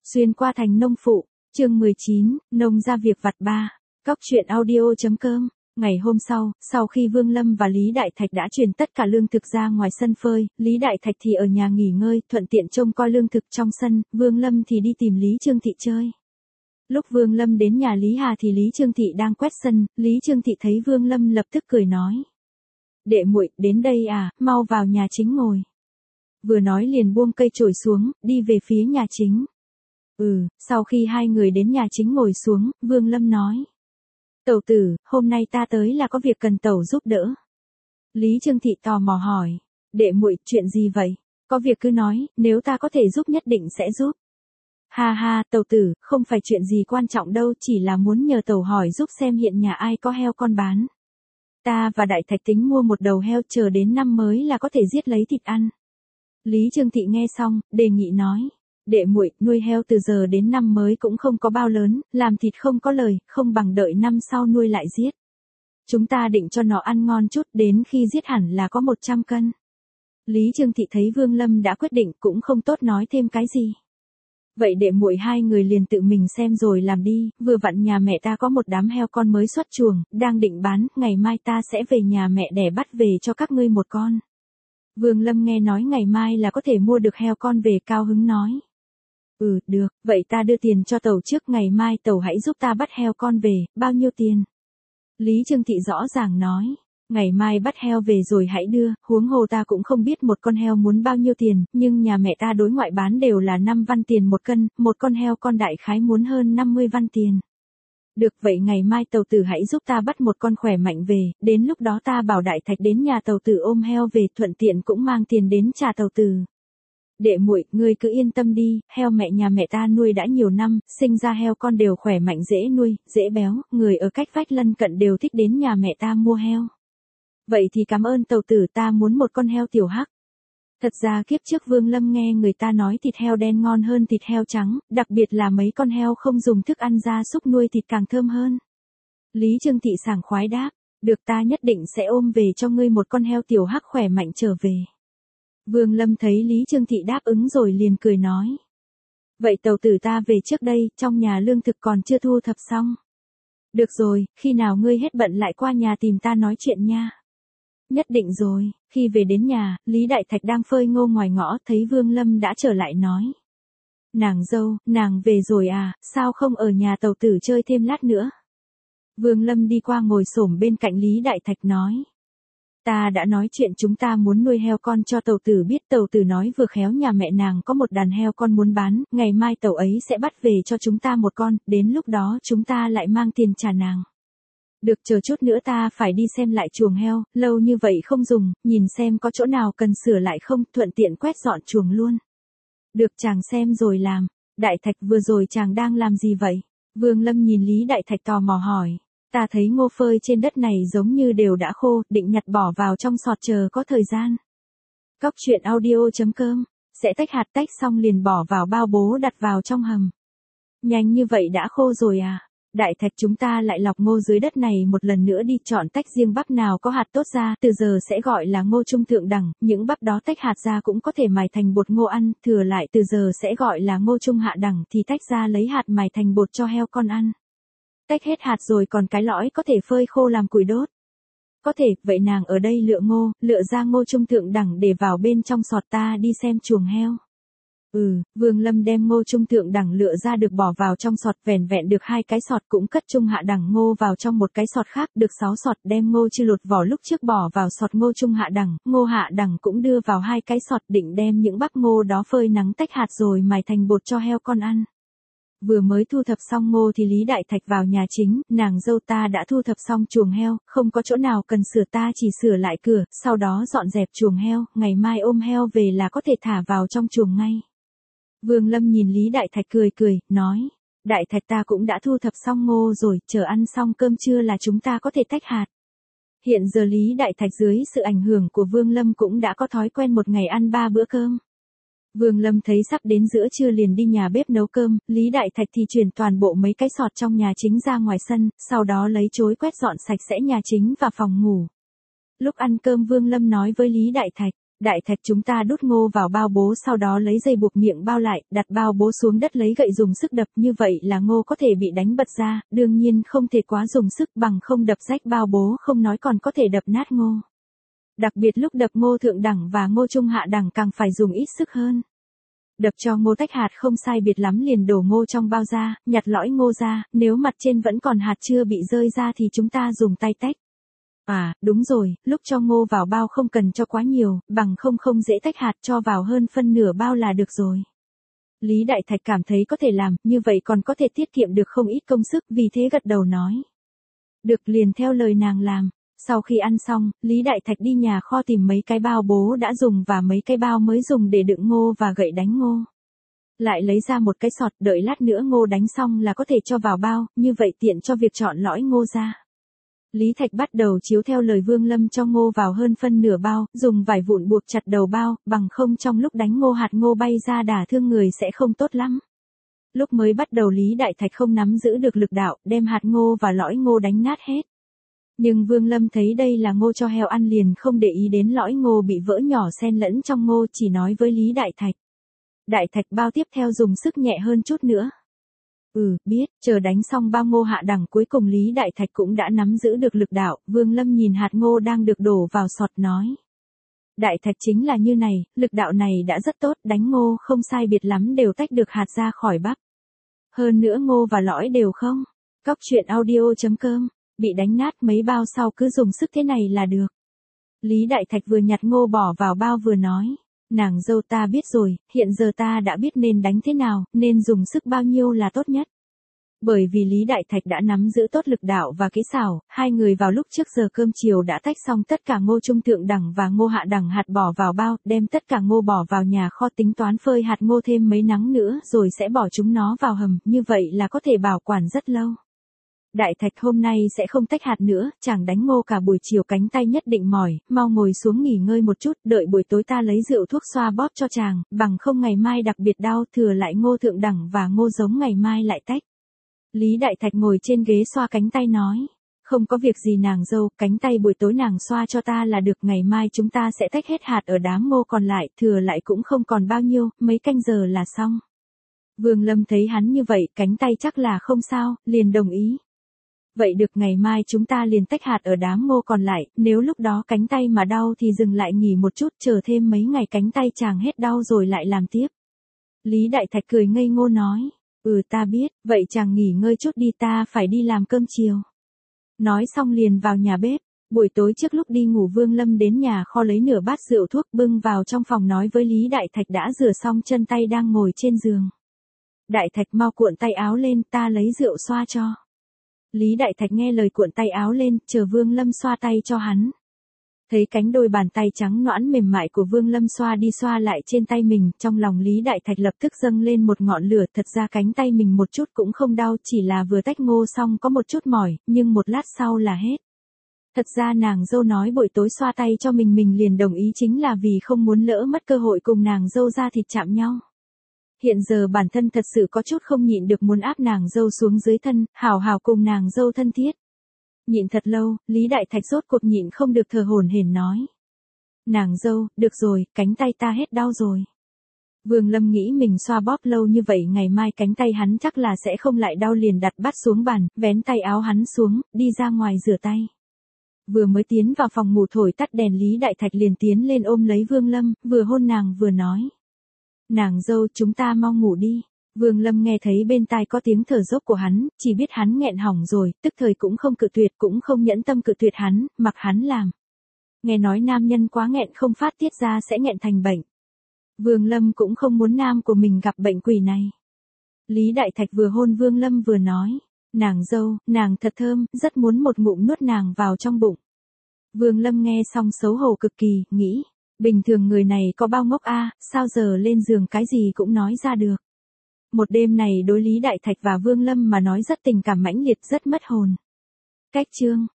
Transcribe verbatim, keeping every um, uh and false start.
Xuyên qua thành nông phụ, chương mười chín, nông gia việc vặt ba, cóc truyện audio.com. Ngày hôm sau, sau khi Vương Lâm và Lý Đại Thạch đã chuyển tất cả lương thực ra ngoài sân phơi, Lý Đại Thạch thì ở nhà nghỉ ngơi, thuận tiện trông coi lương thực trong sân, Vương Lâm thì đi tìm Lý Trương Thị chơi. Lúc Vương Lâm đến nhà Lý Hà thì Lý Trương Thị đang quét sân, Lý Trương Thị thấy Vương Lâm lập tức cười nói: "Đệ muội, đến đây à, mau vào nhà chính ngồi." Vừa nói liền buông cây chổi xuống, đi về phía nhà chính. Ừ, sau khi hai người đến nhà chính ngồi xuống, Vương Lâm nói: "Tẩu tử, hôm nay ta tới là có việc cần tẩu giúp đỡ." Lý Trương Thị tò mò hỏi: "Đệ muội, chuyện gì vậy? Có việc cứ nói, nếu ta có thể giúp nhất định sẽ giúp." "Ha ha, tẩu tử, không phải chuyện gì quan trọng đâu, chỉ là muốn nhờ tẩu hỏi giúp xem hiện nhà ai có heo con bán. Ta và Đại Thạch tính mua một đầu heo, chờ đến năm mới là có thể giết lấy thịt ăn." Lý Trương Thị nghe xong, đề nghị nói: "Đệ muội, nuôi heo từ giờ đến năm mới cũng không có bao lớn, làm thịt không có lời, không bằng đợi năm sau nuôi lại giết. Chúng ta định cho nó ăn ngon chút, đến khi giết hẳn là có một trăm cân." Lý Trương Thị thấy Vương Lâm đã quyết định cũng không tốt nói thêm cái gì. "Vậy đệ muội hai người liền tự mình xem rồi làm đi, vừa vặn nhà mẹ ta có một đám heo con mới xuất chuồng, đang định bán, ngày mai ta sẽ về nhà mẹ đẻ bắt về cho các ngươi một con." Vương Lâm nghe nói ngày mai là có thể mua được heo con về, cao hứng nói: "Ừ, được, vậy ta đưa tiền cho tẩu trước, ngày mai tẩu hãy giúp ta bắt heo con về, bao nhiêu tiền?" Lý Trương Thị rõ ràng nói: "Ngày mai bắt heo về rồi hãy đưa, huống hồ ta cũng không biết một con heo muốn bao nhiêu tiền, nhưng nhà mẹ ta đối ngoại bán đều là năm văn tiền một cân, một con heo con đại khái muốn hơn năm mươi văn tiền." "Được, vậy ngày mai tẩu tử hãy giúp ta bắt một con khỏe mạnh về, đến lúc đó ta bảo Đại Thạch đến nhà tẩu tử ôm heo về, thuận tiện cũng mang tiền đến trả tẩu tử." "Đệ muội, ngươi cứ yên tâm đi, heo mẹ nhà mẹ ta nuôi đã nhiều năm, sinh ra heo con đều khỏe mạnh dễ nuôi, dễ béo, người ở cách vách lân cận đều thích đến nhà mẹ ta mua heo." "Vậy thì cảm ơn tẩu tử, ta muốn một con heo tiểu hắc." Thật ra kiếp trước Vương Lâm nghe người ta nói thịt heo đen ngon hơn thịt heo trắng, đặc biệt là mấy con heo không dùng thức ăn gia súc nuôi thịt càng thơm hơn. Lý Trương Thị sảng khoái đáp: "Được, ta nhất định sẽ ôm về cho ngươi một con heo tiểu hắc khỏe mạnh trở về." Vương Lâm thấy Lý Trương Thị đáp ứng rồi liền cười nói: "Vậy tẩu tử ta về trước đây, trong nhà lương thực còn chưa thu thập xong." "Được rồi, khi nào ngươi hết bận lại qua nhà tìm ta nói chuyện nha." "Nhất định rồi." Khi về đến nhà, Lý Đại Thạch đang phơi ngô ngoài ngõ, thấy Vương Lâm đã trở lại nói: "Nàng dâu, nàng về rồi à, sao không ở nhà tẩu tử chơi thêm lát nữa?" Vương Lâm đi qua ngồi xổm bên cạnh Lý Đại Thạch nói: "Ta đã nói chuyện chúng ta muốn nuôi heo con cho tẩu tử biết, tẩu tử nói vừa khéo nhà mẹ nàng có một đàn heo con muốn bán, ngày mai tẩu ấy sẽ bắt về cho chúng ta một con, đến lúc đó chúng ta lại mang tiền trả nàng." "Được, chờ chút nữa ta phải đi xem lại chuồng heo, lâu như vậy không dùng, nhìn xem có chỗ nào cần sửa lại không, thuận tiện quét dọn chuồng luôn." "Được, chàng xem rồi làm." "Đại Thạch, vừa rồi chàng đang làm gì vậy?" Vương Lâm nhìn Lý Đại Thạch tò mò hỏi. "Ta thấy ngô phơi trên đất này giống như đều đã khô, định nhặt bỏ vào trong sọt chờ có thời gian." Cóc truyện audio.com. Sẽ tách hạt, tách xong liền bỏ vào bao bố đặt vào trong hầm. "Nhanh như vậy đã khô rồi à?" "Đại Thạch, chúng ta lại lọc ngô dưới đất này một lần nữa đi, chọn tách riêng bắp nào có hạt tốt ra, từ giờ sẽ gọi là ngô trung thượng đẳng, những bắp đó tách hạt ra cũng có thể mài thành bột ngô ăn, thừa lại từ giờ sẽ gọi là ngô trung hạ đẳng, thì tách ra lấy hạt mài thành bột cho heo con ăn. Tách hết hạt rồi còn cái lõi có thể phơi khô làm củi đốt." "Có thể, vậy nàng ở đây lựa ngô, lựa ra ngô trung thượng đẳng để vào bên trong sọt, ta đi xem chuồng heo." Ừ, Vương Lâm đem ngô trung thượng đẳng lựa ra được bỏ vào trong sọt, vẻn vẹn được hai cái sọt, cũng cất trung hạ đẳng ngô vào trong một cái sọt khác, được sáu sọt, đem ngô chưa lột vỏ lúc trước bỏ vào sọt ngô trung hạ đẳng, ngô hạ đẳng cũng đưa vào hai cái sọt, định đem những bắp ngô đó phơi nắng tách hạt rồi mài thành bột cho heo con ăn. Vừa mới thu thập xong ngô thì Lý Đại Thạch vào nhà chính: "Nàng dâu, ta đã thu thập xong chuồng heo, không có chỗ nào cần sửa, ta chỉ sửa lại cửa, sau đó dọn dẹp chuồng heo, ngày mai ôm heo về là có thể thả vào trong chuồng ngay." Vương Lâm nhìn Lý Đại Thạch cười cười, nói: "Đại Thạch, ta cũng đã thu thập xong ngô rồi, chờ ăn xong cơm trưa là chúng ta có thể tách hạt." Hiện giờ Lý Đại Thạch dưới sự ảnh hưởng của Vương Lâm cũng đã có thói quen một ngày ăn ba bữa cơm. Vương Lâm thấy sắp đến giữa trưa liền đi nhà bếp nấu cơm, Lý Đại Thạch thì chuyển toàn bộ mấy cái sọt trong nhà chính ra ngoài sân, sau đó lấy chối quét dọn sạch sẽ nhà chính và phòng ngủ. Lúc ăn cơm Vương Lâm nói với Lý Đại Thạch: Đại Thạch chúng ta đút ngô vào bao bố sau đó lấy dây buộc miệng bao lại, đặt bao bố xuống đất lấy gậy dùng sức đập như vậy là ngô có thể bị đánh bật ra, đương nhiên không thể quá dùng sức bằng không đập rách bao bố không nói còn có thể đập nát ngô. Đặc biệt lúc đập ngô thượng đẳng và ngô trung hạ đẳng càng phải dùng ít sức hơn. Đập cho ngô tách hạt không sai biệt lắm liền đổ ngô trong bao ra, nhặt lõi ngô ra, nếu mặt trên vẫn còn hạt chưa bị rơi ra thì chúng ta dùng tay tách. À, đúng rồi, lúc cho ngô vào bao không cần cho quá nhiều, bằng không không dễ tách hạt cho vào hơn phân nửa bao là được rồi. Lý Đại Thạch cảm thấy có thể làm, như vậy còn có thể tiết kiệm được không ít công sức, vì thế gật đầu nói. Được liền theo lời nàng làm. Sau khi ăn xong, Lý Đại Thạch đi nhà kho tìm mấy cái bao bố đã dùng và mấy cái bao mới dùng để đựng ngô và gậy đánh ngô. Lại lấy ra một cái sọt, đợi lát nữa ngô đánh xong là có thể cho vào bao, như vậy tiện cho việc chọn lõi ngô ra. Lý Thạch bắt đầu chiếu theo lời Vương Lâm cho ngô vào hơn phân nửa bao, dùng vải vụn buộc chặt đầu bao, bằng không trong lúc đánh ngô hạt ngô bay ra đả thương người sẽ không tốt lắm. Lúc mới bắt đầu Lý Đại Thạch không nắm giữ được lực đạo, đem hạt ngô và lõi ngô đánh nát hết. Nhưng Vương Lâm thấy đây là ngô cho heo ăn liền không để ý đến lõi ngô bị vỡ nhỏ xen lẫn trong ngô, chỉ nói với Lý Đại Thạch. Đại Thạch bao tiếp theo dùng sức nhẹ hơn chút nữa. Ừ, biết, chờ đánh xong bao ngô hạ đẳng cuối cùng Lý Đại Thạch cũng đã nắm giữ được lực đạo, Vương Lâm nhìn hạt ngô đang được đổ vào sọt nói. Đại Thạch chính là như này, lực đạo này đã rất tốt, đánh ngô không sai biệt lắm đều tách được hạt ra khỏi bắp. Hơn nữa ngô và lõi đều không. Cóc truyện audio chấm com, bị đánh nát mấy bao sau cứ dùng sức thế này là được. Lý Đại Thạch vừa nhặt ngô bỏ vào bao vừa nói. Nàng dâu ta biết rồi, hiện giờ ta đã biết nên đánh thế nào, nên dùng sức bao nhiêu là tốt nhất. Bởi vì Lý Đại Thạch đã nắm giữ tốt lực đạo và kỹ xảo, hai người vào lúc trước giờ cơm chiều đã tách xong tất cả ngô trung thượng đẳng và ngô hạ đẳng hạt bỏ vào bao, đem tất cả ngô bỏ vào nhà kho tính toán phơi hạt ngô thêm mấy nắng nữa rồi sẽ bỏ chúng nó vào hầm, như vậy là có thể bảo quản rất lâu. Đại Thạch hôm nay sẽ không tách hạt nữa, chàng đánh ngô cả buổi chiều cánh tay nhất định mỏi, mau ngồi xuống nghỉ ngơi một chút, đợi buổi tối ta lấy rượu thuốc xoa bóp cho chàng, bằng không ngày mai đặc biệt đau, thừa lại ngô thượng đẳng và ngô giống ngày mai lại tách. Lý Đại Thạch ngồi trên ghế xoa cánh tay nói, không có việc gì nàng dâu, cánh tay buổi tối nàng xoa cho ta là được, ngày mai chúng ta sẽ tách hết hạt ở đám ngô còn lại, thừa lại cũng không còn bao nhiêu, mấy canh giờ là xong. Vương Lâm thấy hắn như vậy, cánh tay chắc là không sao, liền đồng ý. Vậy được, ngày mai chúng ta liền tách hạt ở đám ngô còn lại, nếu lúc đó cánh tay mà đau thì dừng lại nghỉ một chút, chờ thêm mấy ngày cánh tay chàng hết đau rồi lại làm tiếp. Lý Đại Thạch cười ngây ngô nói, ừ ta biết, vậy chàng nghỉ ngơi chút đi, ta phải đi làm cơm chiều. Nói xong liền vào nhà bếp, buổi tối trước lúc đi ngủ Vương Lâm đến nhà kho lấy nửa bát rượu thuốc bưng vào trong phòng nói với Lý Đại Thạch đã rửa xong chân tay đang ngồi trên giường. Đại Thạch mau cuộn tay áo lên, ta lấy rượu xoa cho. Lý Đại Thạch nghe lời cuộn tay áo lên, chờ Vương Lâm xoa tay cho hắn. Thấy cánh đôi bàn tay trắng nõn mềm mại của Vương Lâm xoa đi xoa lại trên tay mình, trong lòng Lý Đại Thạch lập tức dâng lên một ngọn lửa, thật ra cánh tay mình một chút cũng không đau, chỉ là vừa tách ngô xong có một chút mỏi, nhưng một lát sau là hết. Thật ra nàng dâu nói buổi tối xoa tay cho mình mình liền đồng ý chính là vì không muốn lỡ mất cơ hội cùng nàng dâu ra thịt chạm nhau. Hiện giờ bản thân thật sự có chút không nhịn được muốn áp nàng dâu xuống dưới thân, hào hào cùng nàng dâu thân thiết. Nhịn thật lâu, Lý Đại Thạch rốt cuộc nhịn không được thở hổn hển nói. Nàng dâu, được rồi, cánh tay ta hết đau rồi. Vương Lâm nghĩ mình xoa bóp lâu như vậy ngày mai cánh tay hắn chắc là sẽ không lại đau, liền đặt bát xuống bàn, vén tay áo hắn xuống, đi ra ngoài rửa tay. Vừa mới tiến vào phòng ngủ thổi tắt đèn Lý Đại Thạch liền tiến lên ôm lấy Vương Lâm, vừa hôn nàng vừa nói. Nàng dâu, chúng ta mau ngủ đi. Vương Lâm nghe thấy bên tai có tiếng thở dốc của hắn, chỉ biết hắn nghẹn hỏng rồi, tức thời cũng không cự tuyệt cũng không nhẫn tâm cự tuyệt hắn, mặc hắn làm. Nghe nói nam nhân quá nghẹn không phát tiết ra sẽ nghẹn thành bệnh. Vương Lâm cũng không muốn nam của mình gặp bệnh quỷ này. Lý Đại Thạch vừa hôn Vương Lâm vừa nói, nàng dâu, nàng thật thơm, rất muốn một ngụm nuốt nàng vào trong bụng. Vương Lâm nghe xong xấu hổ cực kỳ, nghĩ, bình thường người này có bao ngốc a, sao giờ lên giường cái gì cũng nói ra được. Một đêm này đối Lý Đại Thạch và Vương Lâm mà nói rất tình cảm mãnh liệt, rất mất hồn. Cách chương